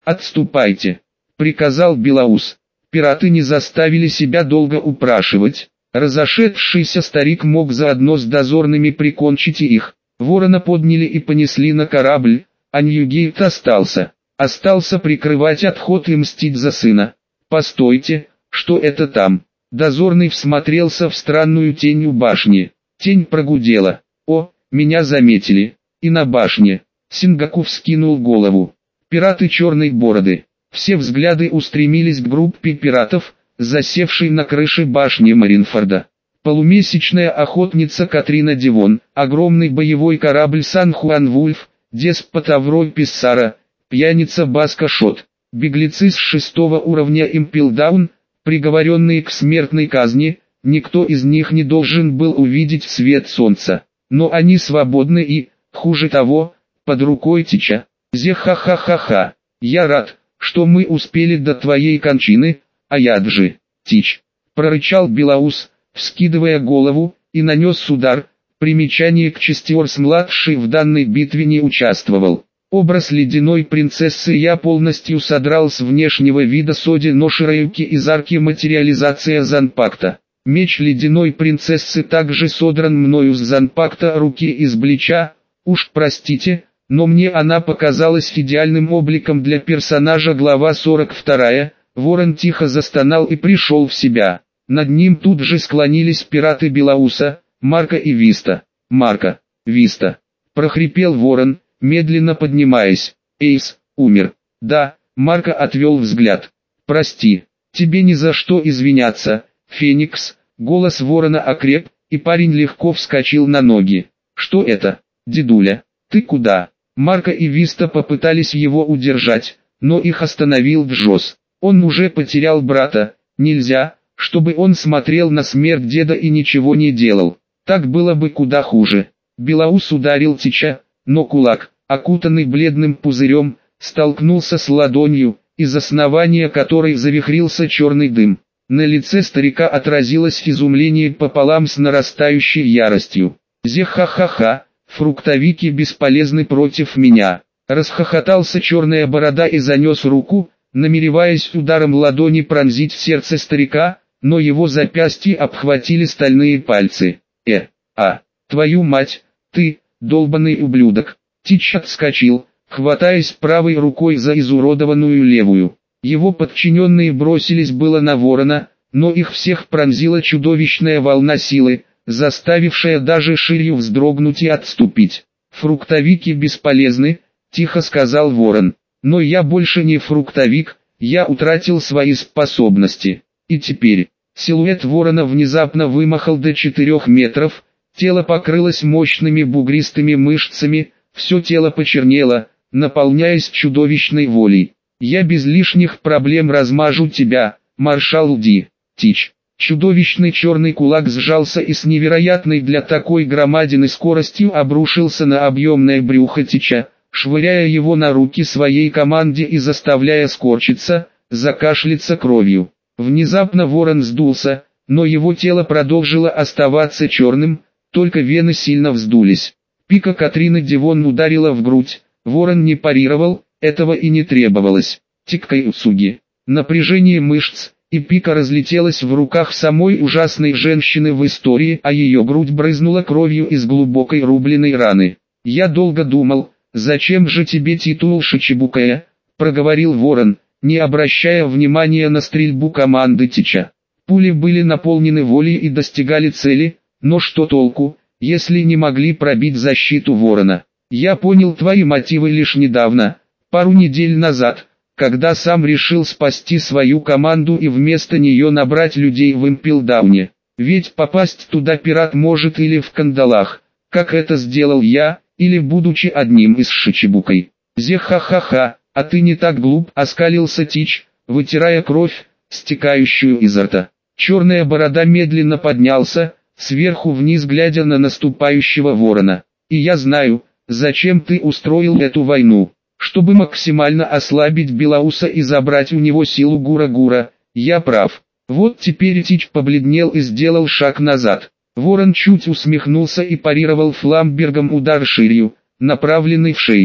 «Отступайте», — приказал Белоус. Пираты не заставили себя долго упрашивать. Разошедшийся старик мог заодно с дозорными прикончить и их. Ворона подняли и понесли на корабль, а Ньюгейт остался. Остался прикрывать отход и мстить за сына. «Постойте, что это там?» Дозорный всмотрелся в странную тень у башни. Тень прогудела. «О, меня заметили!» И на башне. Сингаков вскинул голову. Пираты черной бороды. Все взгляды устремились к группе пиратов, засевшей на крыше башни Маринфорда. Полумесячная охотница Катрина Девон, огромный боевой корабль Сан-Хуан-Вульф, деспот Аврой Писсара, пьяница Баска Шот, беглецы с 6-го уровня Импелдаун, приговоренные к смертной казни, никто из них не должен был увидеть свет солнца. Но они свободны и, хуже того, под рукой Тича. Зе-ха-ха-ха-ха, я рад, что мы успели до твоей кончины, а яд-же, Тич, прорычал Белоус, вскидывая голову, и нанес удар. Примечание: Кчестиорс-младший в данной битве не участвовал. Образ ледяной принцессы я полностью содрал с внешнего вида Соди Ношираюки из арки материализация Занпакта. Меч ледяной принцессы также содран мною с Занпакта руки из Блича. Уж простите, но мне она показалась идеальным обликом для персонажа. Глава 42. Ворон тихо застонал и пришел в себя. Над ним тут же склонились пираты Белоуса, Марка и Виста. «Марка, Виста!» – прохрипел Ворон, медленно поднимаясь. «Эйс, умер». «Да», – Марка отвел взгляд. «Прости, тебе ни за что извиняться, Феникс». Голос Ворона окреп, и парень легко вскочил на ноги. «Что это, дедуля? Ты куда?» Марка и Виста попытались его удержать, но их остановил Джос. Он уже потерял брата, нельзя, чтобы он смотрел на смерть деда и ничего не делал. Так было бы куда хуже. Белоус ударил Тича, но кулак, окутанный бледным пузырем, столкнулся с ладонью, из основания которой завихрился черный дым. На лице старика отразилось изумление пополам с нарастающей яростью. «Зе-ха-ха-ха, фруктовики бесполезны против меня!» Расхохотался черная борода и занес руку, намереваясь ударом ладони пронзить сердце старика, но его запястье обхватили стальные пальцы. Твою мать, ты, долбаный ублюдок!» Тич отскочил, хватаясь правой рукой за изуродованную левую. Его подчиненные бросились было на Ворона, но их всех пронзила чудовищная волна силы, заставившая даже Ширью вздрогнуть и отступить. «Фруктовики бесполезны», — тихо сказал Ворон. «Но я больше не фруктовик, я утратил свои способности. И теперь...» Силуэт Ворона внезапно вымахал до 4 метров, тело покрылось мощными бугристыми мышцами, все тело почернело, наполняясь чудовищной волей. «Я без лишних проблем размажу тебя, маршал Ди, Тич». Чудовищный черный кулак сжался и с невероятной для такой громадины скоростью обрушился на объемное брюхо Тича, швыряя его на руки своей команде и заставляя скорчиться, закашляться кровью. Внезапно Ворон сдулся, но его тело продолжило оставаться черным, только вены сильно вздулись. Пика Катрины Девон ударила в грудь, Ворон не парировал, этого и не требовалось. Тиккаюцуги. Напряжение мышц, и пика разлетелась в руках самой ужасной женщины в истории, а ее грудь брызнула кровью из глубокой рубленой раны. «Я долго думал, зачем же тебе титул Шичибукая?» – проговорил Ворон, не обращая внимания на стрельбу команды Тича. Пули были наполнены волей и достигали цели, но что толку, если не могли пробить защиту Ворона? «Я понял твои мотивы лишь недавно, пару недель назад, когда сам решил спасти свою команду и вместо нее набрать людей в Импелдауне. Ведь попасть туда пират может или в кандалах, как это сделал я, или будучи одним из Шичибукой. Зе-ха-ха-ха, а ты не так глуп», — оскалился Тич, вытирая кровь, стекающую изо рта. Черная борода медленно поднялся, сверху вниз глядя на наступающего Ворона. «И я знаю, зачем ты устроил эту войну. Чтобы максимально ослабить Белоуса и забрать у него силу Гура-Гура. Я прав». Вот теперь Тич побледнел и сделал шаг назад. Ворон чуть усмехнулся и парировал фламбергом удар Ширью, направленный в шею.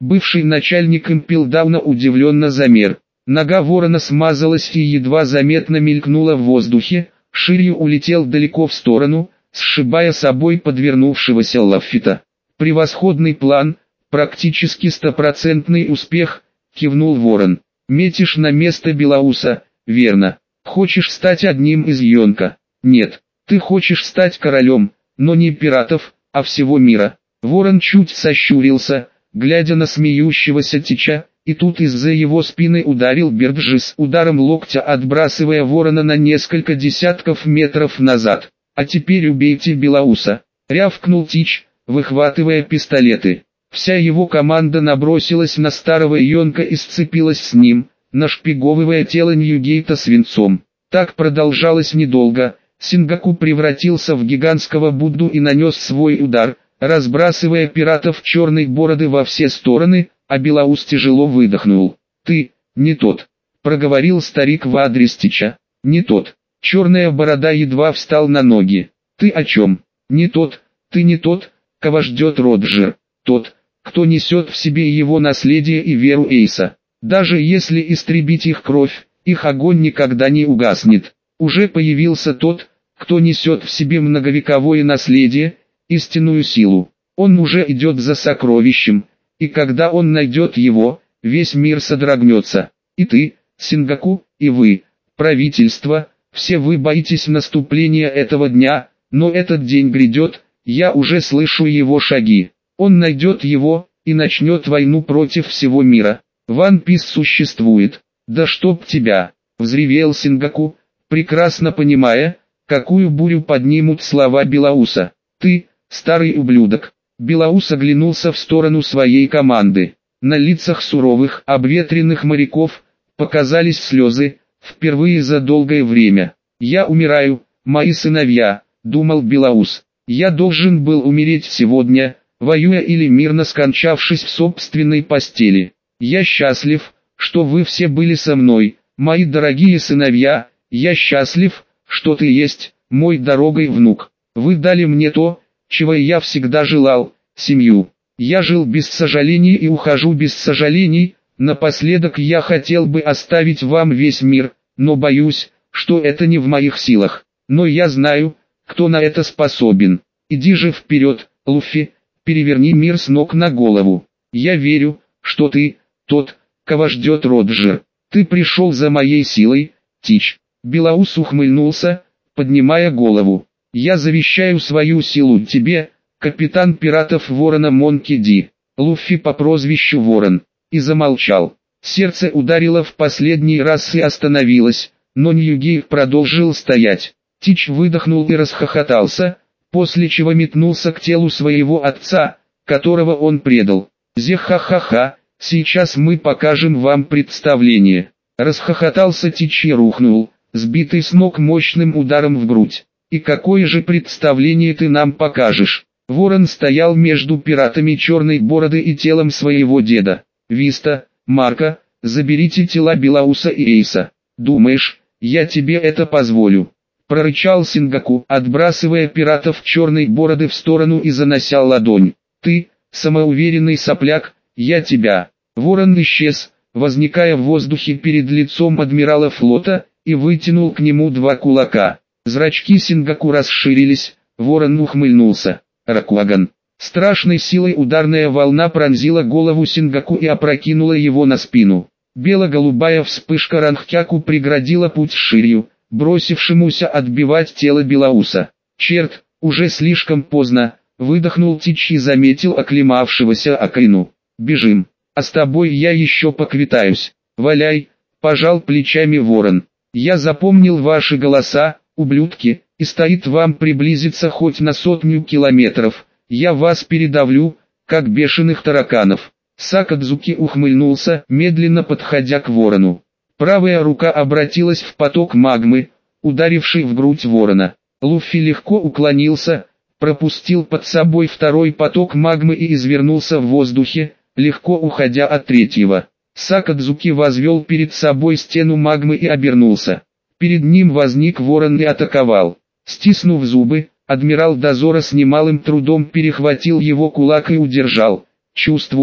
Бывший начальник Импелдауна удивленно замер. Нога ворона смазалась и едва заметно мелькнула в воздухе, ширью улетел далеко в сторону, сшибая собой подвернувшегося Лаффита. «Превосходный план, практически стопроцентный успех», — кивнул ворон. «Метишь на место Белоуса, верно? Хочешь стать одним из Йонка? Нет, ты хочешь стать королем, но не пиратов, а всего мира». Ворон чуть сощурился, глядя на смеющегося Тича, и тут из-за его спины ударил Берджи с ударом локтя, отбрасывая ворона на несколько десятков метров назад. «А теперь убейте Белоуса», — рявкнул Тич, выхватывая пистолеты. Вся его команда набросилась на старого Йонка и сцепилась с ним, нашпиговывая тело Ньюгейта свинцом. Так продолжалось недолго. Сингаку превратился в гигантского Будду и нанес свой удар, разбрасывая пиратов черной бороды во все стороны, а Белоус тяжело выдохнул. «Ты, не тот», — проговорил старик в адрес Тича. «Не тот». Черная борода едва встал на ноги. «Ты о чем? Не тот, ты не тот, кого ждет Роджер. Тот, кто несет в себе его наследие и веру Эйса. Даже если истребить их кровь, их огонь никогда не угаснет. Уже появился тот, кто несет в себе многовековое наследие, истинную силу. Он уже идет за сокровищем, и когда он найдет его, весь мир содрогнется. И ты, Сингаку, и вы, правительство, все вы боитесь наступления этого дня, но этот день грядет, я уже слышу его шаги. Он найдет его, и начнет войну против всего мира. Ван Пис существует. Да чтоб тебя!» — взревел Сингаку, прекрасно понимая, какую бурю поднимут слова Белоуса. «Ты, старый ублюдок!» Белоус оглянулся в сторону своей команды. На лицах суровых, обветренных моряков показались слезы, впервые за долгое время. «Я умираю, мои сыновья», — думал Белоус. «Я должен был умереть сегодня, воюя или мирно скончавшись в собственной постели. Я счастлив, что вы все были со мной, мои дорогие сыновья, я счастлив, что ты есть, мой дорогой внук. Вы дали мне то, чего я всегда желал, семью. Я жил без сожалений и ухожу без сожалений, напоследок я хотел бы оставить вам весь мир, но боюсь, что это не в моих силах. Но я знаю, кто на это способен. Иди же вперед, Луффи, переверни мир с ног на голову. Я верю, что ты, тот, кого ждет Роджер. Ты пришел за моей силой, Тич». Белоус ухмыльнулся, поднимая голову. «Я завещаю свою силу тебе, капитан пиратов Ворона Монки Ди». Луффи по прозвищу Ворон. И замолчал. Сердце ударило в последний раз и остановилось, но Ньюгейт продолжил стоять. Тич выдохнул и расхохотался, после чего метнулся к телу своего отца, которого он предал. «Зеха-ха-ха, сейчас мы покажем вам представление». Расхохотался Тич и рухнул, сбитый с ног мощным ударом в грудь. «И какое же представление ты нам покажешь?» Ворон стоял между пиратами Черной Бороды и телом своего деда. «Виста, Марка, заберите тела Белоуса и Эйса. Думаешь, я тебе это позволю?» Прорычал Сингаку, отбрасывая пиратов Черной Бороды в сторону и занося ладонь. «Ты, самоуверенный сопляк, я тебя». Ворон исчез, возникая в воздухе перед лицом адмирала флота, и вытянул к нему два кулака. Зрачки Сингаку расширились, ворон ухмыльнулся. «Ракуаган». Страшной силой ударная волна пронзила голову Сингаку и опрокинула его на спину. Бело-голубая вспышка Рангхяку преградила путь Ширью, бросившемуся отбивать тело Белоуса. «Черт, уже слишком поздно», — выдохнул Тич и заметил оклемавшегося Акаину. «Бежим, а с тобой я еще поквитаюсь. Валяй», — пожал плечами ворон. «Я запомнил ваши голоса, ублюдки, и стоит вам приблизиться хоть на 100 километров, я вас передавлю, как бешеных тараканов». Сакадзуки ухмыльнулся, медленно подходя к ворону. Правая рука обратилась в поток магмы, ударивший в грудь ворона. Луффи легко уклонился, пропустил под собой второй поток магмы и извернулся в воздухе, легко уходя от третьего. Сакадзуки возвел перед собой стену магмы и обернулся. Перед ним возник ворон и атаковал. Стиснув зубы, адмирал дозора с немалым трудом перехватил его кулак и удержал, чувствуя,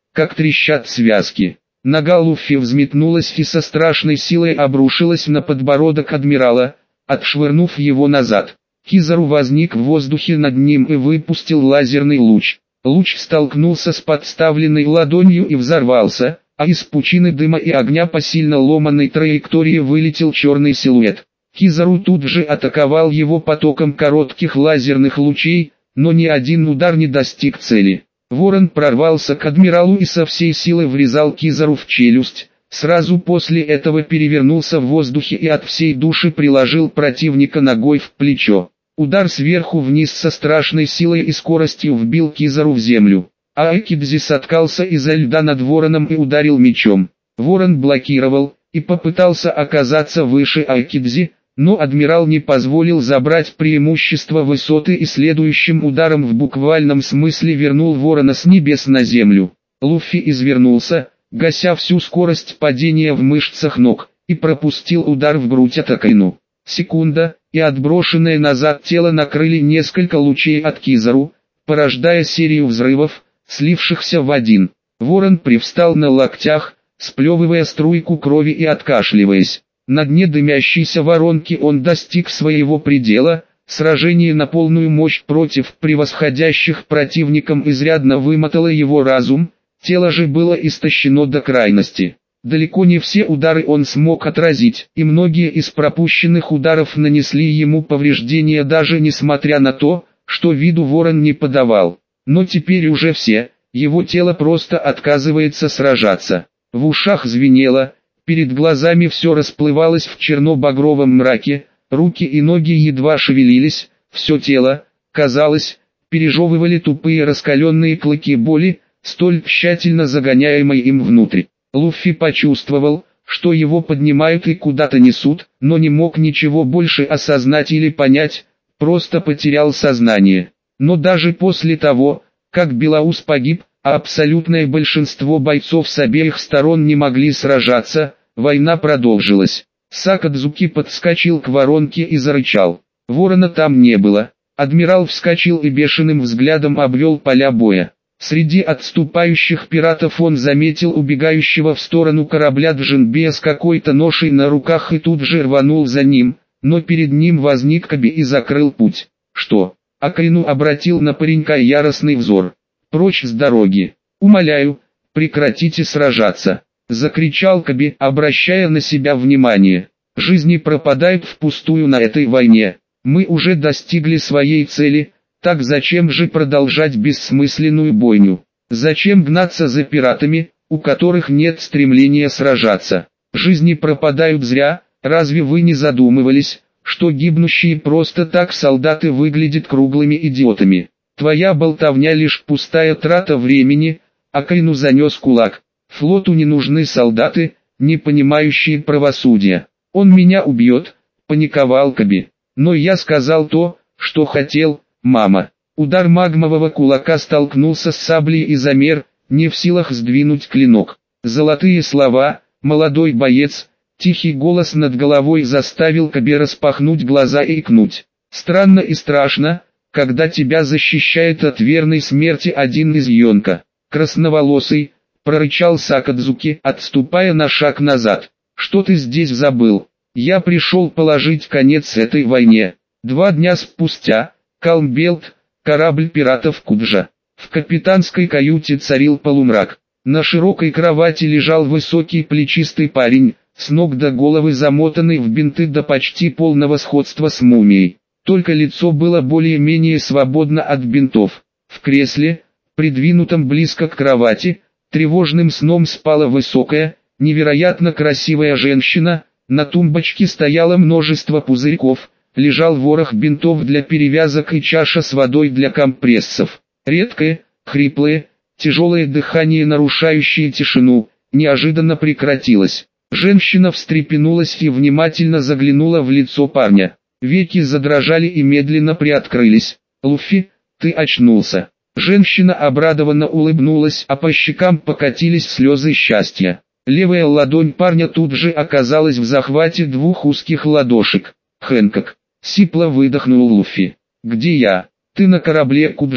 как трещат связки. Нога Луффи взметнулась и со страшной силой обрушилась на подбородок адмирала, отшвырнув его назад. Кизару возник в воздухе над ним и выпустил лазерный луч. Луч столкнулся с подставленной ладонью и взорвался, а из пучины дыма и огня по сильно ломаной траектории вылетел черный силуэт. Кизару тут же атаковал его потоком коротких лазерных лучей, но ни один удар не достиг цели. Ворон прорвался к адмиралу и со всей силы врезал Кизару в челюсть. Сразу после этого перевернулся в воздухе и от всей души приложил противника ногой в плечо. Удар сверху вниз со страшной силой и скоростью вбил Кизару в землю. А Айкидзи соткался изо льда над вороном и ударил мечом. Ворон блокировал и попытался оказаться выше Айкидзи, но адмирал не позволил забрать преимущество высоты и следующим ударом в буквальном смысле вернул ворона с небес на землю. Луффи извернулся, гася всю скорость падения в мышцах ног, и пропустил удар в грудь Атакайну. Секунда, и отброшенное назад тело накрыли несколько лучей от Кизару, порождая серию взрывов, слившихся в один. Ворон привстал на локтях, сплевывая струйку крови и откашливаясь. На дне дымящейся воронки он достиг своего предела. Сражение на полную мощь против превосходящих противников изрядно вымотало его разум, тело же было истощено до крайности. Далеко не все удары он смог отразить, и многие из пропущенных ударов нанесли ему повреждения даже несмотря на то, что виду ворон не подавал. Но теперь уже все, его тело просто отказывается сражаться. В ушах звенело, перед глазами все расплывалось в черно-багровом мраке, руки и ноги едва шевелились, все тело, казалось, пережевывали тупые раскаленные клыки боли, столь тщательно загоняемой им внутрь. Луффи почувствовал, что его поднимают и куда-то несут, но не мог ничего больше осознать или понять, просто потерял сознание. Но даже после того, как Белаус погиб, а абсолютное большинство бойцов с обеих сторон не могли сражаться, война продолжилась. Сакадзуки подскочил к воронке и зарычал. Ворона там не было. Адмирал вскочил и бешеным взглядом обвел поля боя. Среди отступающих пиратов он заметил убегающего в сторону корабля Джинбея с какой-то ношей на руках и тут же рванул за ним, но перед ним возник Каби и закрыл путь. «Что?» Акаину обратил на паренька яростный взор. «Прочь с дороги! Умоляю, прекратите сражаться!» Закричал Каби, обращая на себя внимание. «Жизни пропадают впустую на этой войне. Мы уже достигли своей цели, так зачем же продолжать бессмысленную бойню? Зачем гнаться за пиратами, у которых нет стремления сражаться? Жизни пропадают зря, разве вы не задумывались, что гибнущие просто так солдаты выглядят круглыми идиотами? Твоя болтовня лишь пустая трата времени». Акаину занес кулак. «Флоту не нужны солдаты, не понимающие правосудия. Он меня убьет», — паниковал Каби. «Но я сказал то, что хотел, мама». Удар магмового кулака столкнулся с саблей и замер, не в силах сдвинуть клинок. Золотые слова, молодой боец, тихий голос над головой заставил Каби распахнуть глаза и икнуть. «Странно и страшно, когда тебя защищает от верной смерти один из Йонка. Красноволосый», — прорычал Сакадзуки, отступая на шаг назад. «Что ты здесь забыл? Я пришел положить конец этой войне». 2 дня спустя, Калмбелт, корабль пиратов Куджа. В капитанской каюте царил полумрак. На широкой кровати лежал высокий плечистый парень, с ног до головы замотанный в бинты до почти полного сходства с мумией. Только лицо было более-менее свободно от бинтов. В кресле, придвинутом близко к кровати, тревожным сном спала высокая, невероятно красивая женщина. На тумбочке стояло множество пузырьков, лежал ворох бинтов для перевязок и чаша с водой для компрессов. Редкое, хриплое, тяжелое дыхание, нарушающее тишину, неожиданно прекратилось. Женщина встрепенулась и внимательно заглянула в лицо парня. Веки задрожали и медленно приоткрылись. «Луффи, ты очнулся». Женщина обрадованно улыбнулась, а по щекам покатились слезы счастья. Левая ладонь парня тут же оказалась в захвате 2 узких ладошек. «Хэнкок», — сипло выдохнул Луффи. «Где я?» «Ты на корабле Куджа»,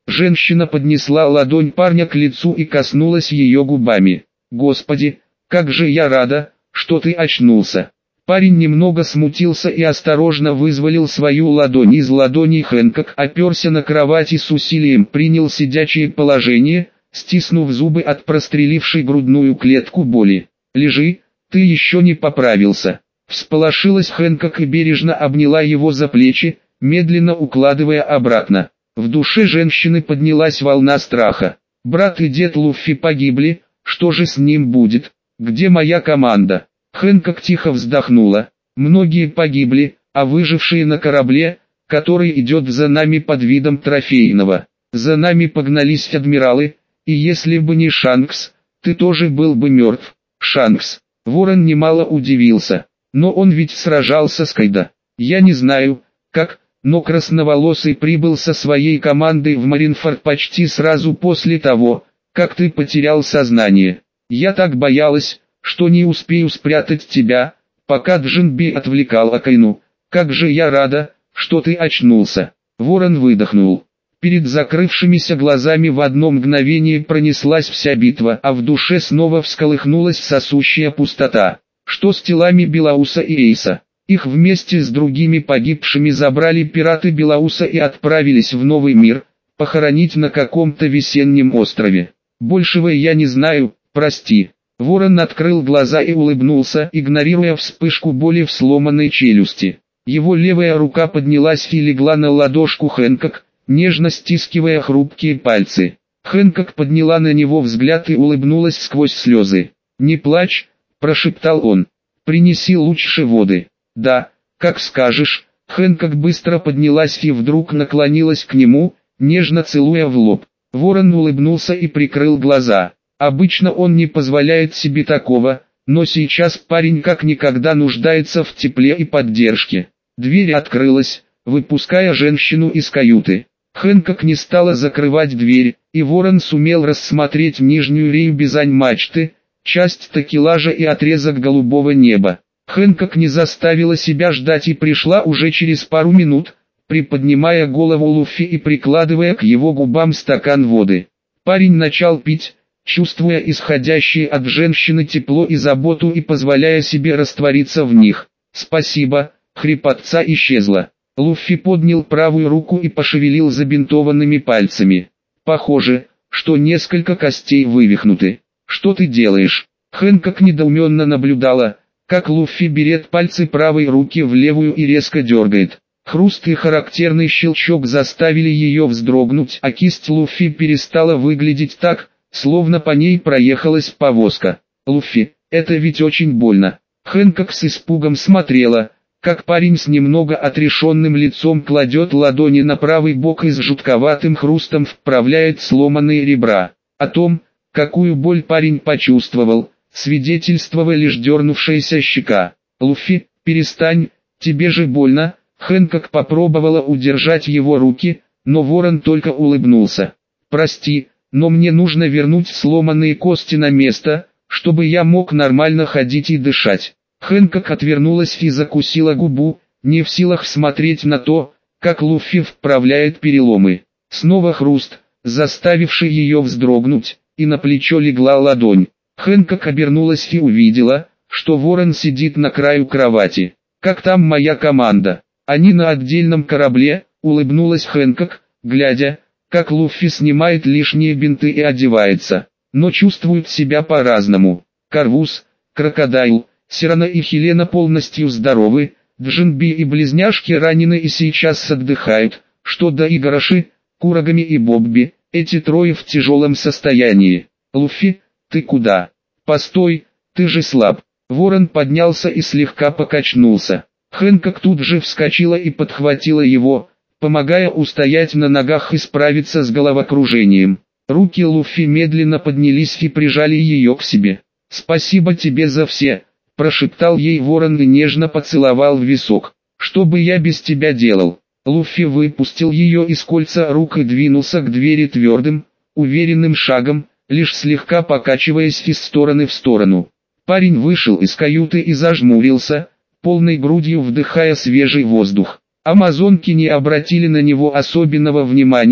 Женщина поднесла ладонь парня к лицу и коснулась ее губами. «Господи, как же я рада, что ты очнулся!» Парень немного смутился и осторожно вызволил свою ладонь из ладони Хэнкок, оперся на кровать и с усилием принял сидячее положение, стиснув зубы от прострелившей грудную клетку боли. «Лежи, ты еще не поправился». Всполошилась Хэнкок и бережно обняла его за плечи, медленно укладывая обратно. В душе женщины поднялась волна страха. Брат и дед Луффи погибли, что же с ним будет? Где моя команда? Хэнкок тихо вздохнула. Многие погибли, а выжившие на корабле, который идет за нами под видом трофейного. За нами погнались адмиралы, и если бы не Шанкс, ты тоже был бы мертв. Шанкс. Ворон немало удивился. Но он ведь сражался с Кайдо. Я не знаю, как, но красноволосый прибыл со своей командой в Маринфорд почти сразу после того, как ты потерял сознание. Я так боялась, что не успею спрятать тебя, пока Джинби отвлекал Акайну. Как же я рада, что ты очнулся. Ворон выдохнул. Перед закрывшимися глазами в одно мгновение пронеслась вся битва, а в душе снова всколыхнулась сосущая пустота. Что с телами Белауса и Эйса? Их вместе с другими погибшими забрали пираты Белауса и отправились в новый мир, похоронить на каком-то весеннем острове. Большего я не знаю, прости. Ворон открыл глаза и улыбнулся, игнорируя вспышку боли в сломанной челюсти. Его левая рука поднялась и легла на ладошку Хэнкок, нежно стискивая хрупкие пальцы. Хэнкок подняла на него взгляд и улыбнулась сквозь слезы. «Не плачь», — прошептал он. «Принеси лучше воды». «Да, как скажешь». Хэнкок быстро поднялась и вдруг наклонилась к нему, нежно целуя в лоб. Ворон улыбнулся и прикрыл глаза. Обычно он не позволяет себе такого, но сейчас парень как никогда нуждается в тепле и поддержке. Дверь открылась, выпуская женщину из каюты. Хэнкок не стала закрывать дверь, и Ворон сумел рассмотреть нижнюю рею бизань-мачты, часть такелажа и отрезок голубого неба. Хэнкок не заставила себя ждать и пришла уже через пару минут, приподнимая голову Луффи и прикладывая к его губам стакан воды. Парень начал пить, чувствуя исходящее от женщины тепло и заботу и позволяя себе раствориться в них. «Спасибо», хрипотца исчезла. Луффи поднял правую руку и пошевелил забинтованными пальцами. «Похоже, что несколько костей вывихнуты. Что ты делаешь?» Хэнкок недоуменно наблюдала, как Луффи берет пальцы правой руки в левую и резко дергает. Хруст и характерный щелчок заставили ее вздрогнуть, а кисть Луффи перестала выглядеть так, словно по ней проехалась повозка. «Луффи, это ведь очень больно». Хэнкок с испугом смотрела, как парень с немного отрешенным лицом кладет ладони на правый бок и с жутковатым хрустом вправляет сломанные ребра. О том, какую боль парень почувствовал, свидетельствовала лишь дернувшаяся щека. «Луффи, перестань, тебе же больно». Хэнкок попробовала удержать его руки, но Ворон только улыбнулся. «Прости, но мне нужно вернуть сломанные кости на место, чтобы я мог нормально ходить и дышать». Хэнкок отвернулась и закусила губу, не в силах смотреть на то, как Луффи вправляет переломы. Снова хруст, заставивший ее вздрогнуть, и на плечо легла ладонь. Хэнкок обернулась и увидела, что Ворон сидит на краю кровати. «Как там моя команда?» «Они на отдельном корабле», — улыбнулась Хэнкок, глядя, как Луффи снимает лишние бинты и одевается. «Но чувствуют себя по-разному. Карвус, Крокодайл, Сирана и Хелена полностью здоровы, Джинби и близняшки ранены и сейчас отдыхают, что до Игораши, Курагами и Бобби, эти трое в тяжелом состоянии. Луффи, ты куда? Постой, ты же слаб». Ворон поднялся и слегка покачнулся. Хэнкок тут же вскочила и подхватила его, помогая устоять на ногах и справиться с головокружением. Руки Луффи медленно поднялись и прижали ее к себе. «Спасибо тебе за все», — прошептал ей Ворон и нежно поцеловал в висок. «Что бы я без тебя делал?» Луффи выпустил ее из кольца рук и двинулся к двери твердым, уверенным шагом, лишь слегка покачиваясь из стороны в сторону. Парень вышел из каюты и зажмурился, полной грудью вдыхая свежий воздух. Амазонки не обратили на него особенного внимания,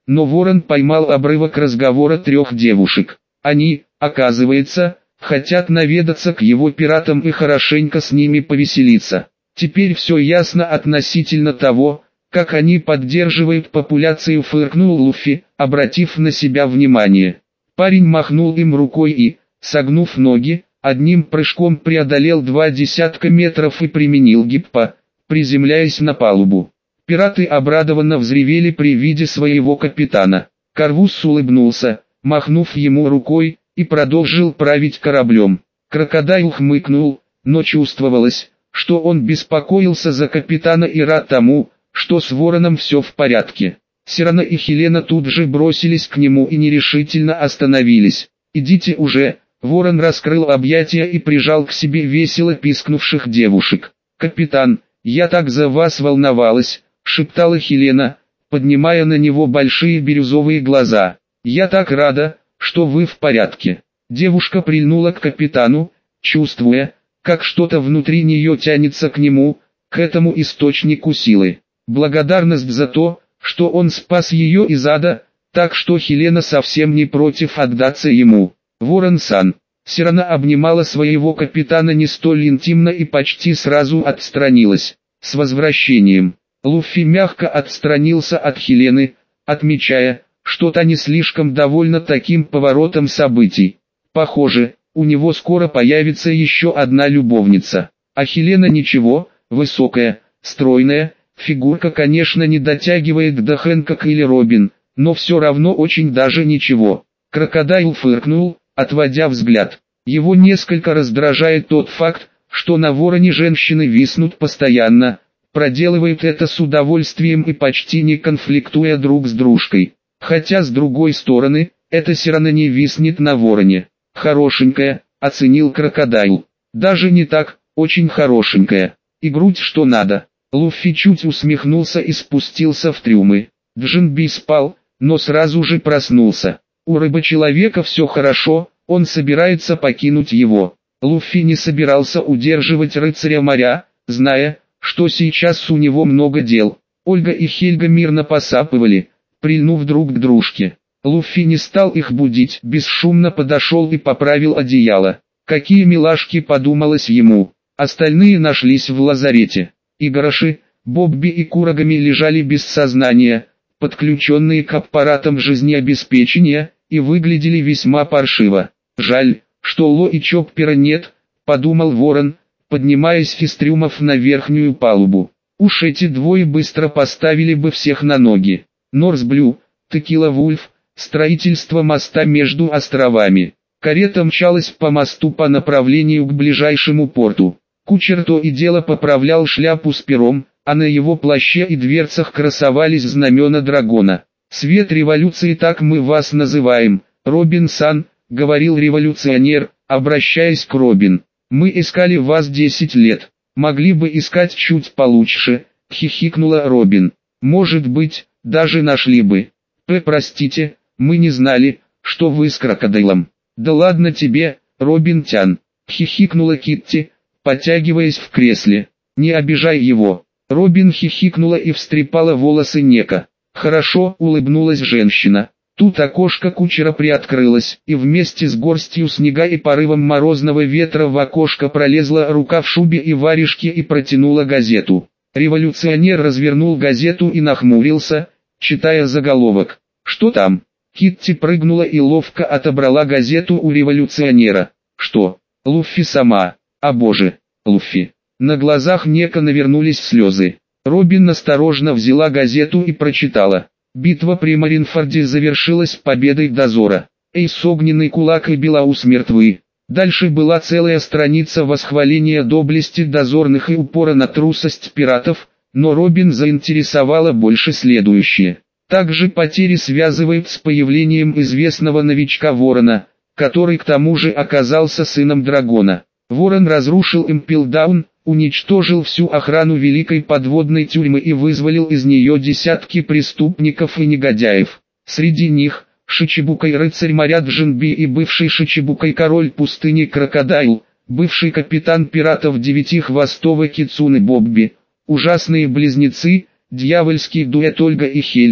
но Ворон поймал обрывок разговора 3 девушек. Они, оказывается, хотят наведаться к его пиратам и хорошенько с ними повеселиться. Теперь все ясно относительно того, как они поддерживают популяцию, фыркнул Луффи, обратив на себя внимание. Парень махнул им рукой и, согнув ноги, одним прыжком преодолел 20 метров и применил гиппа, приземляясь на палубу. Пираты обрадованно взревели при виде своего капитана. Карвус улыбнулся, махнув ему рукой, и продолжил править кораблем. Крокодайл хмыкнул, но чувствовалось, что он беспокоился за капитана и рад тому, что с Вороном все в порядке. Сирана и Хелена тут же бросились к нему и нерешительно остановились. «Идите уже!» Ворон раскрыл объятия и прижал к себе весело пискнувших девушек. «Капитан, я так за вас волновалась!» — шептала Хелена, поднимая на него большие бирюзовые глаза. «Я так рада, что вы в порядке». Девушка прильнула к капитану, чувствуя, как что-то внутри нее тянется к нему, к этому источнику силы. Благодарность за то, что он спас ее из ада, так что Хелена совсем не против отдаться ему. «Ворон-сан». Сирана обнимала своего капитана не столь интимно и почти сразу отстранилась. «С возвращением». Луффи мягко отстранился от Хелены, отмечая, что та не слишком довольна таким поворотом событий. Похоже, у него скоро появится еще одна любовница. А Хелена ничего, высокая, стройная, фигурка, конечно, не дотягивает до Хэнкок или Робин, но все равно очень даже ничего. Крокодайл фыркнул, отводя взгляд. Его несколько раздражает тот факт, что на Вороне женщины виснут постоянно, проделывают это с удовольствием и почти не конфликтуя друг с дружкой. Хотя с другой стороны, эта Сирана не виснет на Вороне. «Хорошенькая», — оценил Крокодайл. «Даже не так, очень хорошенькая. И грудь что надо». Луффи чуть усмехнулся и спустился в трюмы. Джинби спал, но сразу же проснулся. У рыбы-человека все хорошо, он собирается покинуть его. Луффи не собирался удерживать рыцаря моря, зная, что сейчас у него много дел. Ольга и Хельга мирно посапывали, прильнув друг к дружке. Луффи не стал их будить, бесшумно подошел и поправил одеяло. Какие милашки, подумалось ему. Остальные нашлись в лазарете. Игораши, Бобби и Курагами лежали без сознания, подключенные к аппаратам жизнеобеспечения, и выглядели весьма паршиво. «Жаль, что Ло и Чоппера нет», — подумал Ворон, поднимаясь из трюмов на верхнюю палубу. Уж эти двое быстро поставили бы всех на ноги. Норсблю, Текила Вульф, строительство моста между островами. Карета мчалась по мосту по направлению к ближайшему порту. Кучер то и дело поправлял шляпу с пером, а на его плаще и дверцах красовались знамена дракона. «Свет революции, так мы вас называем, Робин-сан», — говорил революционер, обращаясь к Робин. «Мы искали вас 10 лет. Могли бы искать чуть получше», — хихикнула Робин. «Может быть, даже нашли бы. Простите, мы не знали, что вы с крокодилом». «Да ладно тебе, Робин-тян», — хихикнула Китти, подтягиваясь в кресле. «Не обижай его». Робин хихикнула и встрепала волосы Нека. «Хорошо», — улыбнулась женщина. Тут окошко кучера приоткрылось, и вместе с горстью снега и порывом морозного ветра в окошко пролезла рука в шубе и варежке и протянула газету. Революционер развернул газету и нахмурился, читая заголовок. «Что там?» Китти прыгнула и ловко отобрала газету у революционера. «Что? Луффи сама. О боже, Луффи». На глазах Нека навернулись слезы. Робин осторожно взяла газету и прочитала. Битва при Маринфорде завершилась победой дозора. Эйс, Огненный Кулак и Белоус мертвы. Дальше была целая страница восхваления доблести дозорных и упора на трусость пиратов, но Робин заинтересовало больше следующее. Также потери связывают с появлением известного новичка Ворона, который к тому же оказался сыном Драгона. Ворон разрушил Импелдаун, уничтожил всю охрану великой подводной тюрьмы и вызволил из нее десятки преступников и негодяев. Среди них Шичибукай рыцарь моря Джинби и бывший Шичибукай король пустыни Крокодайл, бывший капитан пиратов 9 хвостов Кицуны Бобби, ужасные близнецы, дьявольский дуэт Ольга и Хельга,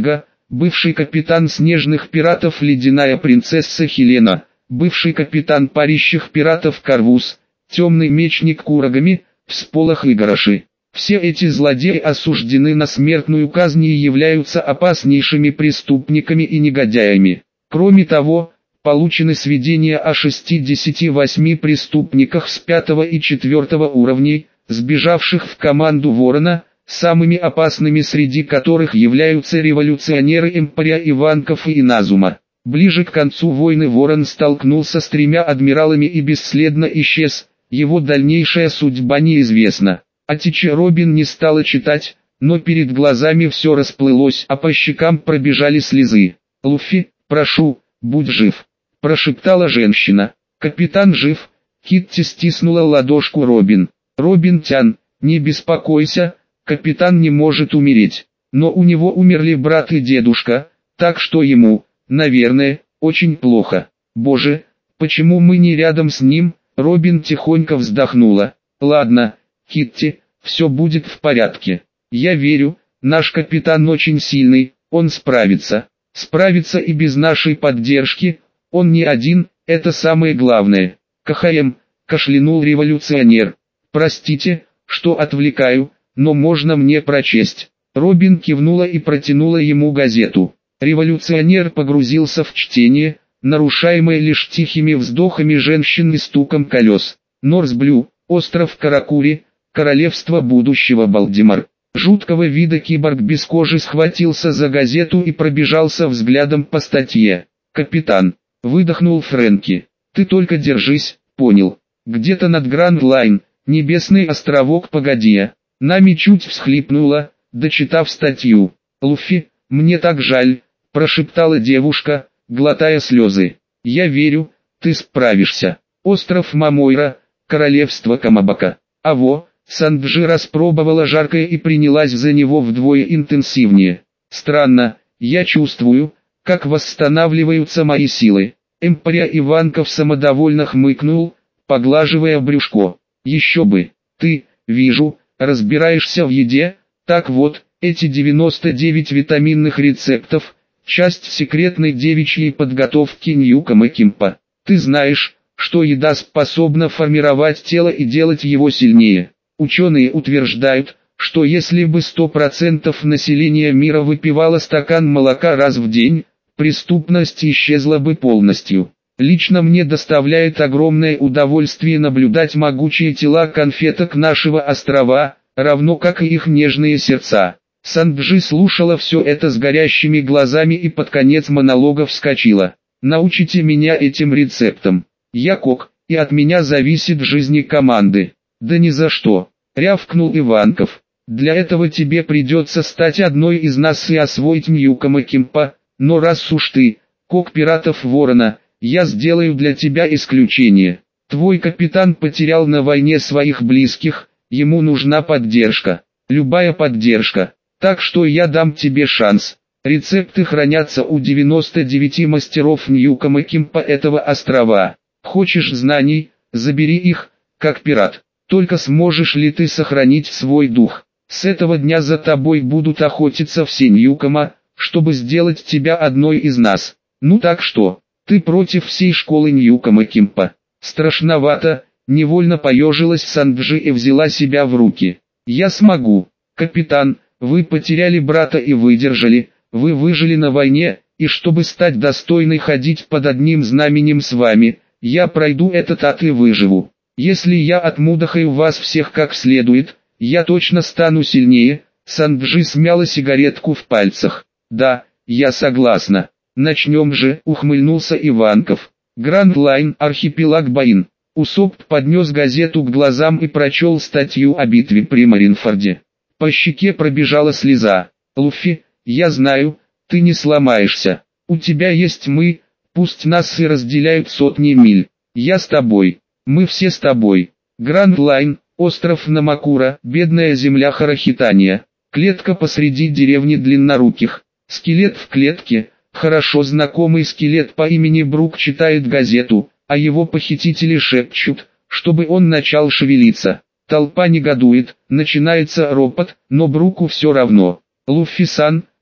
бывший капитан снежных пиратов Ледяная принцесса Хелена, бывший капитан парящих пиратов Карвус, темный мечник Курагами, Всполох и Гороши. Все эти злодеи осуждены на смертную казнь и являются опаснейшими преступниками и негодяями. Кроме того, получены сведения о 68 преступниках с 5 и 4 уровней, сбежавших в команду Ворона, самыми опасными среди которых являются революционеры Эмпария Иванков и Иназума. Ближе к концу войны Ворон столкнулся с 3 адмиралами и бесследно исчез, его дальнейшая судьба неизвестна. Атичи Робин не стала читать, но перед глазами все расплылось, а по щекам пробежали слезы. «Луффи, прошу, будь жив», – прошептала женщина. «Капитан жив», – Китти стиснула ладошку Робин. «Робин-тян, не беспокойся, капитан не может умереть, но у него умерли брат и дедушка, так что ему, наверное, очень плохо. Боже, почему мы не рядом с ним?» Робин тихонько вздохнула. «Ладно, Китти, все будет в порядке. Я верю, наш капитан очень сильный, он справится. Справится и без нашей поддержки, он не один, это самое главное». «КХМ», кашлянул революционер. «Простите, что отвлекаю, но можно мне прочесть?» Робин кивнула и протянула ему газету. Революционер погрузился в чтение, нарушаемое лишь тихими вздохами женщин и стуком колес. Норсблю, остров Каракури, королевство будущего Балдимар. Жуткого вида киборг без кожи схватился за газету и пробежался взглядом по статье. «Капитан», — выдохнул Фрэнки, — «ты только держись, понял? Где-то над Гранд-Лайн, небесный островок Погодия». Нами чуть всхлипнула, дочитав статью. «Луффи, мне так жаль», — прошептала девушка, глотая слезы. «Я верю, ты справишься. Остров Мамойра, королевство Камабака». Аво, Санджи распробовала жаркое и принялась за него вдвое интенсивнее. «Странно, я чувствую, как восстанавливаются мои силы». Эмпария Иванков самодовольно хмыкнул, поглаживая брюшко. «Еще бы, ты, вижу, разбираешься в еде, так вот, эти 99 витаминных рецептов, часть секретной девичьей подготовки Ньюкома Кимпа. Ты знаешь, что еда способна формировать тело и делать его сильнее. Ученые утверждают, что если бы 100% населения мира выпивало стакан молока раз в день, преступность исчезла бы полностью. Лично мне доставляет огромное удовольствие наблюдать могучие тела конфеток нашего острова, равно как и их нежные сердца». Санджи слушала все это с горящими глазами и под конец монолога вскочила. «Научите меня этим рецептам. Я кок, и от меня зависит жизнь команды». «Да ни за что», — рявкнул Иванков. «Для этого тебе придется стать одной из нас и освоить Ньюкома Кимпа, но раз уж ты, кок пиратов Ворона, я сделаю для тебя исключение. Твой капитан потерял на войне своих близких, ему нужна поддержка, любая поддержка, так что я дам тебе шанс. Рецепты хранятся у 99 мастеров Ньюкома Кимпа этого острова. Хочешь знаний, забери их, как пират. Только сможешь ли ты сохранить свой дух? С этого дня за тобой будут охотиться все Ньюкома, чтобы сделать тебя одной из нас. Ну так что, ты против всей школы Ньюкома Кимпа?» Страшновато, невольно поежилась Санджи и взяла себя в руки. «Я смогу, капитан, вы потеряли брата и выдержали, вы выжили на войне, и чтобы стать достойной ходить под одним знаменем с вами, я пройду этот ад и выживу. Если я отмудохаю вас всех как следует, я точно стану сильнее». Санджи смяла сигаретку в пальцах. «Да, я согласна. Начнем же», — ухмыльнулся Иванков. «Гранд-Лайн, архипелаг Баин». Усоп поднес газету к глазам и прочел статью о битве при Маринфорде. По щеке пробежала слеза. «Луффи, я знаю, ты не сломаешься. У тебя есть мы, пусть нас и разделяют сотни миль. Я с тобой, мы все с тобой. Гранд-Лайн, остров Намакура, бедная земля Харахитания. Клетка посреди деревни длинноруких. Скелет в клетке». Хорошо знакомый скелет по имени Брук читает газету, а его похитители шепчут, чтобы он начал шевелиться. Толпа негодует, начинается ропот, но Бруку все равно. «Луффи-сан,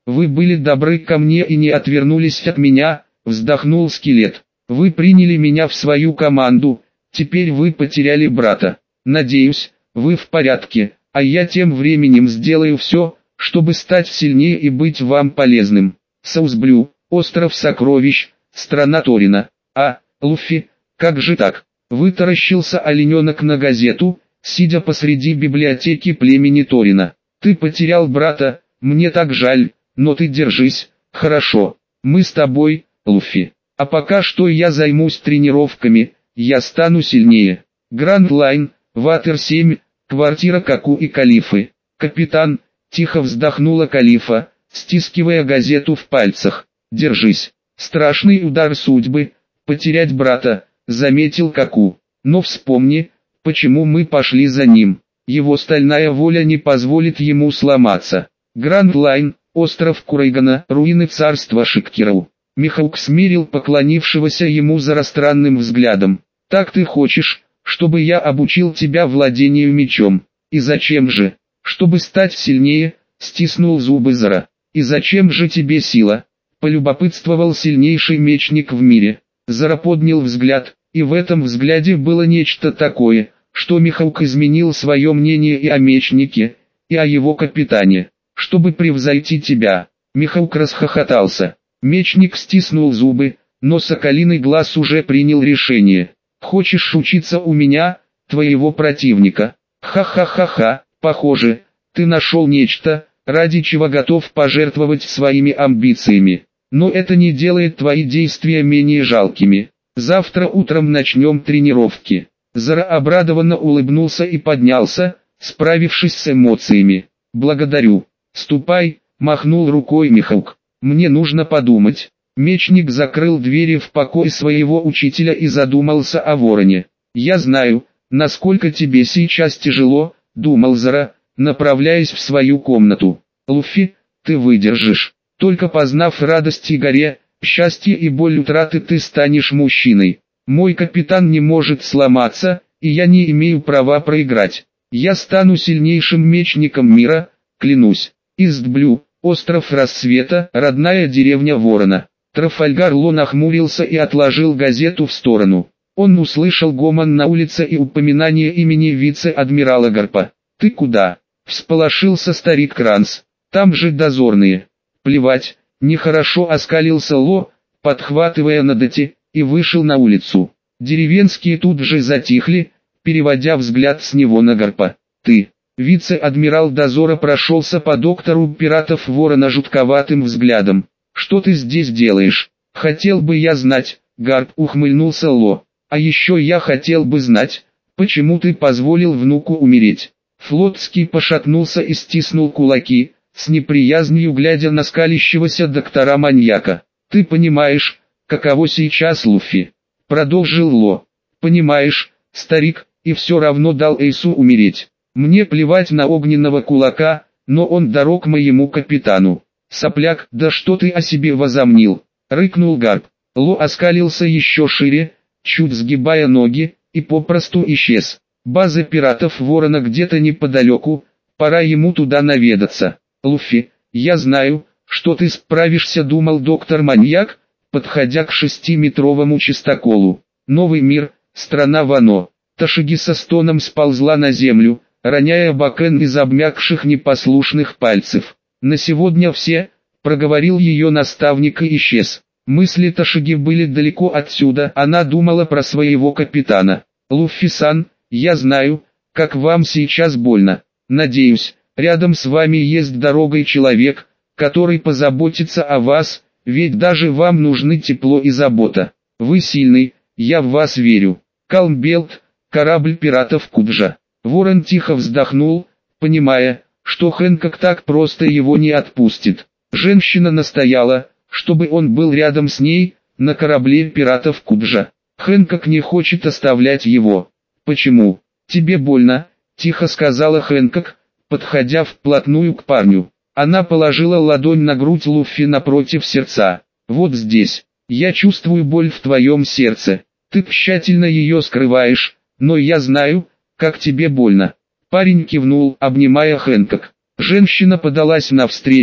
Вы были добры ко мне и не отвернулись от меня, вздохнул скелет. Вы приняли меня в свою команду, теперь вы потеряли брата. Надеюсь, вы в порядке, а я тем временем сделаю все, чтобы стать сильнее и быть вам полезным. Саусблю, остров сокровищ, страна Торина. А, Луффи, как же так? Вытаращился олененок на газету, сидя посреди библиотеки племени Торина. Ты потерял брата, мне так жаль, но ты держись, хорошо. Мы с тобой, Луффи. А пока что я займусь тренировками, я стану сильнее. Гранд Лайн, Ватер 7, квартира Каку и Калифы. Капитан, тихо вздохнула Калифа, стискивая газету в пальцах. Держись. Страшный удар судьбы, потерять брата, заметил Каку. Но вспомни, почему мы пошли за ним. Его стальная воля не позволит ему сломаться. Гранд Лайн, остров Курайгана, руины царства Шиккирау. Михаук смирил поклонившегося ему зарастранным взглядом. «Так ты хочешь, чтобы я обучил тебя владению мечом? И зачем же? Чтобы стать сильнее», — стиснул зубы Зара. «И зачем же тебе сила?» — полюбопытствовал сильнейший мечник в мире. Зара поднял взгляд, и в этом взгляде было нечто такое, что Михаук изменил свое мнение и о мечнике, и о его капитане. «Чтобы превзойти тебя». Михаук расхохотался. Мечник стиснул зубы, но соколиный глаз уже принял решение. «Хочешь учиться у меня, твоего противника? Ха-ха-ха-ха, похоже, ты нашел нечто, ради чего готов пожертвовать своими амбициями. Но это не делает твои действия менее жалкими. Завтра утром начнем тренировки». Зара обрадованно улыбнулся и поднялся, справившись с эмоциями. «Благодарю. Ступай», — махнул рукой Михаук. «Мне нужно подумать». Мечник закрыл двери в покой своего учителя и задумался о вороне. «Я знаю, насколько тебе сейчас тяжело», — думал Зара, направляясь в свою комнату. «Луффи, ты выдержишь. Только познав радость и горе, счастье и боль утраты, ты станешь мужчиной. Мой капитан не может сломаться, и я не имею права проиграть. Я стану сильнейшим мечником мира, клянусь. Истблю, остров рассвета, родная деревня Ворона». Трафальгар Ло нахмурился и отложил газету в сторону. Он услышал гомон на улице и упоминание имени вице-адмирала Гарпа. «Ты куда?» — всполошился старик Кранс. «Там же дозорные». «Плевать, нехорошо», — оскалился Ло, подхватывая Надати, и вышел на улицу. Деревенские тут же затихли, переводя взгляд с него на Гарпа. «Ты». Вице-адмирал дозора прошелся по доктору пиратов Ворона жутковатым взглядом. «Что ты здесь делаешь?» «Хотел бы я знать», — Гарп ухмыльнулся Ло. «А еще я хотел бы знать, почему ты позволил внуку умереть». Флотский пошатнулся и стиснул кулаки, с неприязнью глядя на скалящегося доктора-маньяка. «Ты понимаешь, каково сейчас Луффи?» — продолжил Ло. «Понимаешь, старик, и все равно дал Эйсу умереть. Мне плевать на огненного кулака, но он дорог моему капитану». «Сопляк, да что ты о себе возомнил?» — рыкнул Гарп. Ло оскалился еще шире, чуть сгибая ноги, и попросту исчез. База пиратов Ворона где-то неподалеку, пора ему туда наведаться. «Луффи, я знаю, что ты справишься», — думал доктор-маньяк, подходя к 6-метровому чистоколу. Новый мир, страна Вано. Ташиги со стоном сползла на землю, роняя бакен из обмякших непослушных пальцев. «На сегодня все», — проговорил ее наставник и исчез. Мысли Ташиги были далеко отсюда, она думала про своего капитана. «Луффи-сан, я знаю, как вам сейчас больно. Надеюсь, рядом с вами есть дорогой человек, который позаботится о вас, ведь даже вам нужны тепло и забота. Вы сильный, я в вас верю». Калмбелт, корабль пиратов Куджа. Ворон тихо вздохнул, понимая, что Хэнкок так просто его не отпустит. Женщина настояла, чтобы он был рядом с ней, на корабле пиратов Куджа. Хэнкок не хочет оставлять его. «Почему? Тебе больно?» – тихо сказала Хэнкок, подходя вплотную к парню. Она положила ладонь на грудь Луффи напротив сердца. «Вот здесь. Я чувствую боль в твоем сердце. Ты тщательно ее скрываешь, но я знаю, как тебе больно». Парень кивнул, обнимая Хэнкок. Женщина подалась навстречу,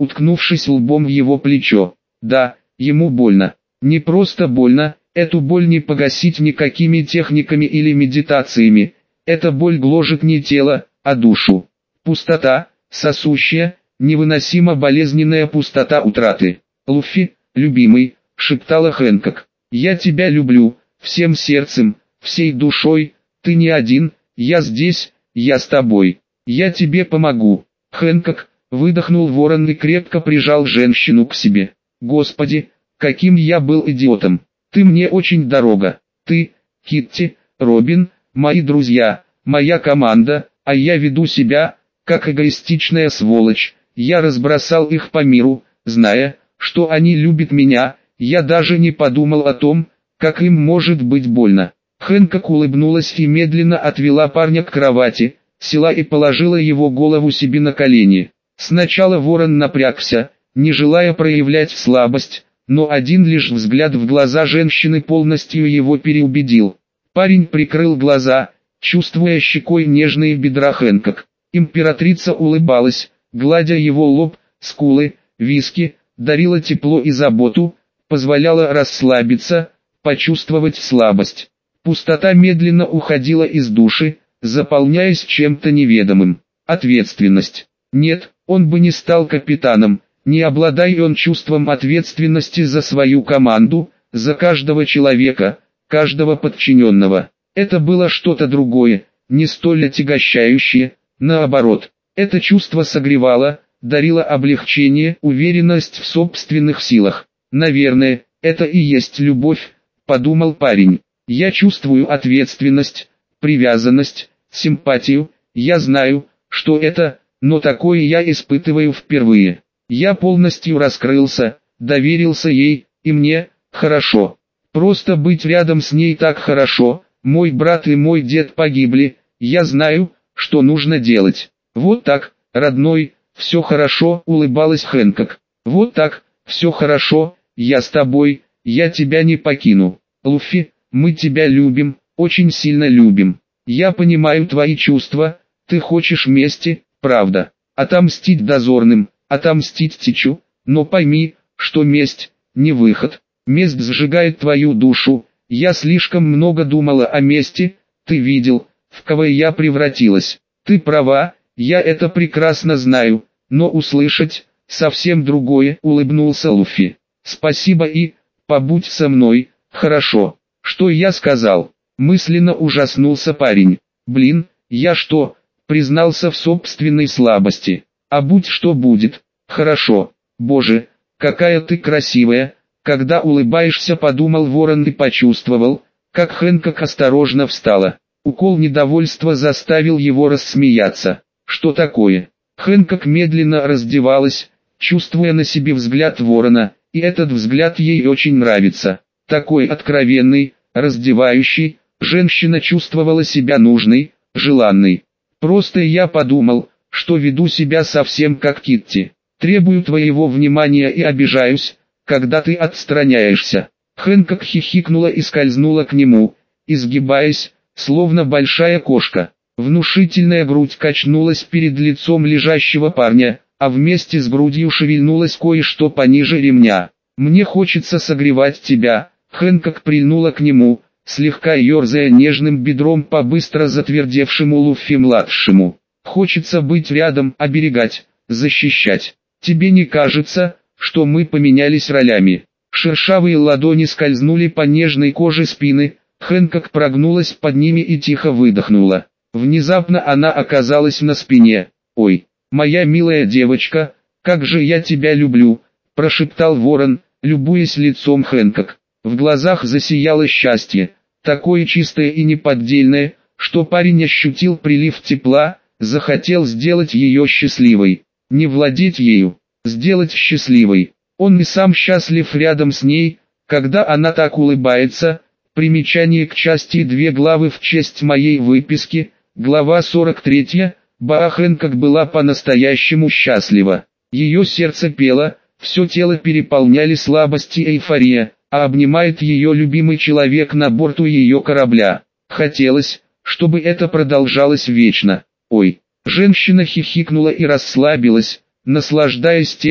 уткнувшись лбом в его плечо. Да, ему больно. Не просто больно, эту боль не погасить никакими техниками или медитациями. Эта боль гложет не тело, а душу. Пустота, сосущая, невыносимо болезненная пустота утраты. «Луффи, любимый», — шептала Хэнкок, — «я тебя люблю, всем сердцем, всей душой, ты не один, я здесь, я с тобой, я тебе помогу». «Хэнкок», — выдохнул Ворон и крепко прижал женщину к себе. «Господи, каким я был идиотом! Ты мне очень дорога. Ты, Китти, Робин, мои друзья, моя команда, а я веду себя, как эгоистичная сволочь. Я разбросал их по миру, зная, что они любят меня, я даже не подумал о том, как им может быть больно». Хэнкок улыбнулась и медленно отвела парня к кровати, села и положила его голову себе на колени. Сначала Ворон напрягся, не желая проявлять слабость, но один лишь взгляд в глаза женщины полностью его переубедил. Парень прикрыл глаза, чувствуя щекой нежные бедра Хэнкок. Императрица улыбалась, гладя его лоб, скулы, виски, дарила тепло и заботу, позволяла расслабиться, почувствовать слабость. Пустота медленно уходила из души, заполняясь чем-то неведомым. Ответственность. Нет, он бы не стал капитаном, не обладая он чувством ответственности за свою команду, за каждого человека, каждого подчиненного. Это было что-то другое, не столь отягощающее, наоборот. Это чувство согревало, дарило облегчение, уверенность в собственных силах. «Наверное, это и есть любовь», — подумал парень. «Я чувствую ответственность, привязанность, симпатию, я знаю, что это, но такое я испытываю впервые. Я полностью раскрылся, доверился ей, и мне хорошо. Просто быть рядом с ней так хорошо. Мой брат и мой дед погибли, я знаю, что нужно делать». «Вот так, родной, все хорошо», — улыбалась Хэнкок. «Вот так, все хорошо, я с тобой, я тебя не покину. Луффи, мы тебя любим, очень сильно любим. Я понимаю твои чувства, ты хочешь мести, правда. Отомстить дозорным, отомстить Тичу, но пойми, что месть — не выход. Месть сжигает твою душу. Я слишком много думала о мести, ты видел, в кого я превратилась. Ты права, я это прекрасно знаю, но услышать — совсем другое», — улыбнулся Луффи. «Спасибо и побудь со мной, хорошо?» «Что я сказал?» — мысленно ужаснулся парень. «Блин, я что, признался в собственной слабости? А будь что будет, хорошо. Боже, какая ты красивая!» Когда улыбаешься, подумал Ворон и почувствовал, как Хэнкок осторожно встала. Укол недовольства заставил его рассмеяться. «Что такое?» Хэнкок медленно раздевалась, чувствуя на себе взгляд Ворона, и этот взгляд ей очень нравится. Такой откровенный, раздевающий, женщина чувствовала себя нужной, желанной. «Просто я подумал, что веду себя совсем как Китти. Требую твоего внимания и обижаюсь, когда ты отстраняешься». Хэнкок хихикнула и скользнула к нему, изгибаясь, словно большая кошка. Внушительная грудь качнулась перед лицом лежащего парня, а вместе с грудью шевельнулось кое-что пониже ремня. «Мне хочется согревать тебя», — Хэнкок прильнула к нему, слегка ерзая нежным бедром по быстро затвердевшему Луффи-младшему. «Хочется быть рядом, оберегать, защищать. Тебе не кажется, что мы поменялись ролями?» Шершавые ладони скользнули по нежной коже спины, Хэнкок прогнулась под ними и тихо выдохнула. Внезапно она оказалась на спине. «Ой, моя милая девочка, как же я тебя люблю», — прошептал Ворон, любуясь лицом Хэнкок. В глазах засияло счастье, такое чистое и неподдельное, что парень ощутил прилив тепла, захотел сделать ее счастливой. Не владеть ею, сделать счастливой. Он и сам счастлив рядом с ней, когда она так улыбается. Примечание к части 2 главы в честь моей выписки, глава 43, Хэнкок была по-настоящему счастлива. Ее сердце пело, все тело переполняли слабость и эйфория, а обнимает ее любимый человек на борту ее корабля. Хотелось, чтобы это продолжалось вечно. «Ой!» Женщина хихикнула и расслабилась, наслаждаясь тем,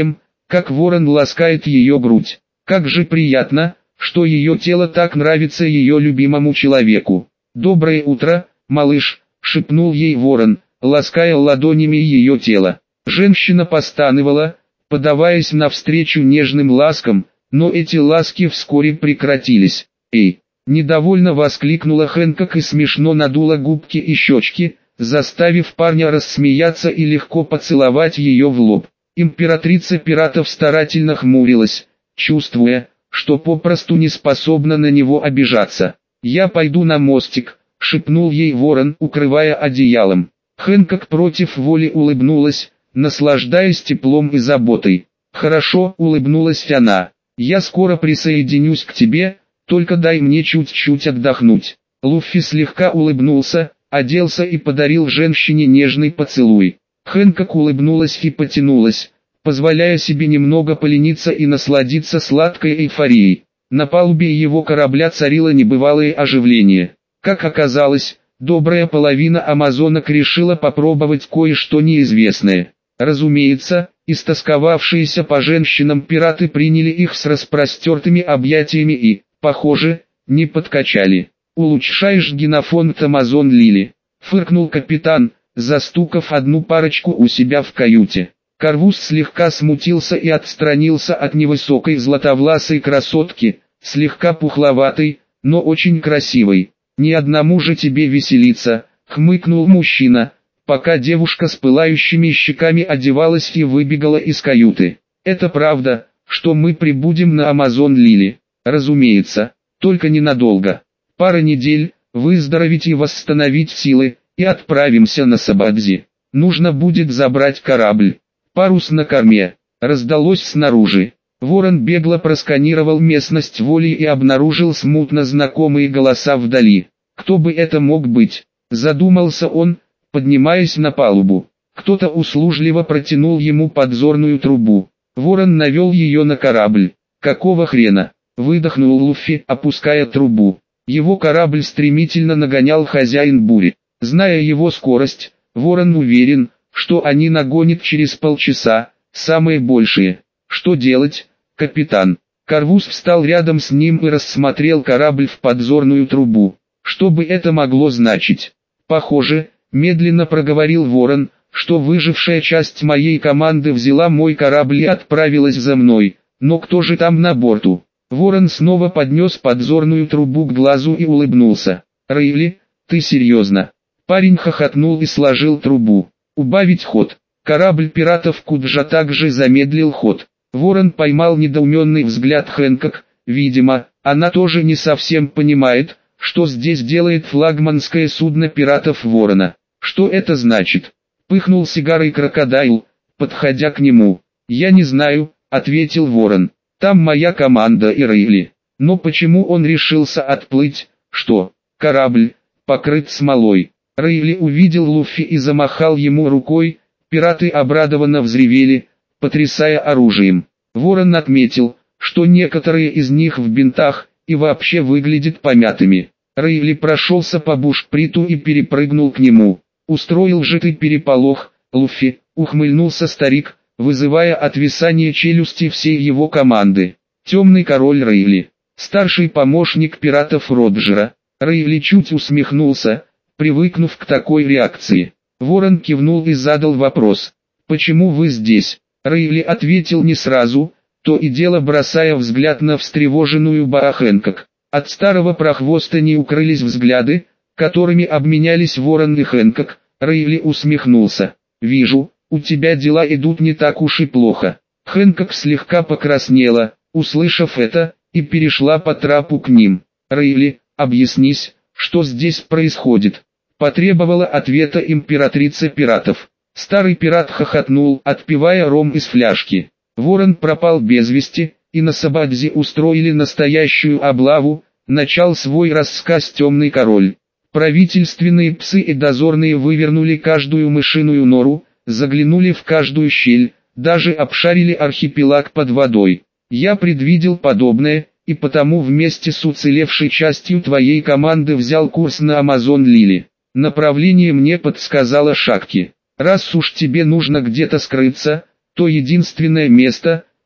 как ворон ласкает ее грудь. Как же приятно, что ее тело так нравится ее любимому человеку. «Доброе утро, малыш», — шепнул ей ворон, лаская ладонями ее тело. Женщина постанывала, подаваясь навстречу нежным ласкам, но эти ласки вскоре прекратились. «Эй!» — недовольно воскликнула Хэнкок и смешно надула губки и щечки, заставив парня рассмеяться и легко поцеловать ее в лоб. Императрица пиратов старательно хмурилась, чувствуя, что попросту не способна на него обижаться. «Я пойду на мостик», — шепнул ей ворон, укрывая одеялом. Хэнкок против воли улыбнулась, наслаждаясь теплом и заботой. «Хорошо», — улыбнулась она. «Я скоро присоединюсь к тебе, только дай мне чуть-чуть отдохнуть». Луффи слегка улыбнулся, оделся и подарил женщине нежный поцелуй. Хэнкок улыбнулась и потянулась, позволяя себе немного полениться и насладиться сладкой эйфорией. На палубе его корабля царило небывалое оживление. Как оказалось, добрая половина амазонок решила попробовать кое-что неизвестное. Разумеется, истосковавшиеся по женщинам пираты приняли их с распростертыми объятиями и, похоже, не подкачали. «Улучшаешь генофонд Амазон Лили», — фыркнул капитан, застукав одну парочку у себя в каюте. Карвус слегка смутился и отстранился от невысокой златовласой красотки, слегка пухловатой, но очень красивой. «Ни одному же тебе веселиться», — хмыкнул мужчина, пока девушка с пылающими щеками одевалась и выбегала из каюты. «Это правда, что мы прибудем на Амазон Лили? Разумеется, только ненадолго. Пара недель, выздороветь и восстановить силы, и отправимся на Сабадзи. Нужно будет забрать корабль. Парус на корме», — раздалось снаружи. Ворон бегло просканировал местность волей и обнаружил смутно знакомые голоса вдали. «Кто бы это мог быть?» — задумался он, поднимаясь на палубу. Кто-то услужливо протянул ему подзорную трубу. Ворон навел ее на корабль. «Какого хрена?» — выдохнул Луффи, опуская трубу. Его корабль стремительно нагонял хозяин бури. Зная его скорость, Ворон уверен, что они нагонят через полчаса, самые большие. «Что делать, капитан?» Карвус встал рядом с ним и рассмотрел корабль в подзорную трубу. «Что бы это могло значить?» «Похоже», — медленно проговорил Ворон, «что выжившая часть моей команды взяла мой корабль и отправилась за мной. Но кто же там на борту?» Ворон снова поднес подзорную трубу к глазу и улыбнулся. «Рейли, ты серьезно?» Парень хохотнул и сложил трубу. «Убавить ход». Корабль пиратов Куджа также замедлил ход. Ворон поймал недоуменный взгляд Хэнкок. Видимо, она тоже не совсем понимает, что здесь делает флагманское судно пиратов Ворона. «Что это значит?» — пыхнул сигарой крокодайл, подходя к нему. «Я не знаю», — ответил Ворон. «Там моя команда и Рейли. Но почему он решился отплыть? Что, корабль покрыт смолой?» Рейли увидел Луффи и замахал ему рукой. Пираты обрадованно взревели, потрясая оружием. Ворон отметил, что некоторые из них в бинтах и вообще выглядят помятыми. Рейли прошелся по бушприту и перепрыгнул к нему. «Устроил же ты переполох, Луффи», — ухмыльнулся старик, вызывая отвисание челюсти всей его команды. «Темный король Рейли, старший помощник пиратов Роджера». Рейли чуть усмехнулся, привыкнув к такой реакции. Ворон кивнул и задал вопрос. «Почему вы здесь?» Рейли ответил не сразу, то и дело бросая взгляд на встревоженную Баа Хэнкок. От старого прохвоста не укрылись взгляды, которыми обменялись Ворон и Хэнкок. Рейли усмехнулся. «Вижу, у тебя дела идут не так уж и плохо». Хэнкок слегка покраснела, услышав это, и перешла по трапу к ним. «Рейли, объяснись, что здесь происходит?» Потребовала ответа императрица пиратов. Старый пират хохотнул, отпивая ром из фляжки. Ворон пропал без вести, и на Сабадзи устроили настоящую облаву, начал свой рассказ темный король. Правительственные псы и дозорные вывернули каждую мышиную нору, заглянули в каждую щель, даже обшарили архипелаг под водой. Я предвидел подобное, и потому вместе с уцелевшей частью твоей команды взял курс на Амазон Лили. Направление мне подсказала Шакки. Раз уж тебе нужно где-то скрыться, то единственное место,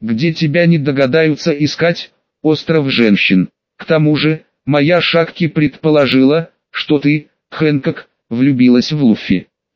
где тебя не догадаются искать, остров женщин. К тому же, моя Шакки предположила, что ты, Хэнкок, влюбилась в Луффи.